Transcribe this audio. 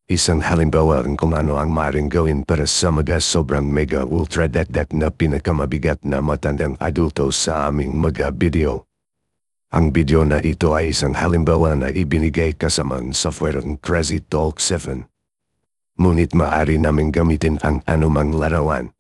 Isang halimbawa kung ano ang maaaring gawin para sa mga sobrang mega ultra dakdak na pinakamabigat na matandang adulto sa aming mga video. Ang video na ito ay isang halimbawa na ibinigay kasama ang software ng Crazy Talk 7. Ngunit maaari naming gamitin ang anumang larawan.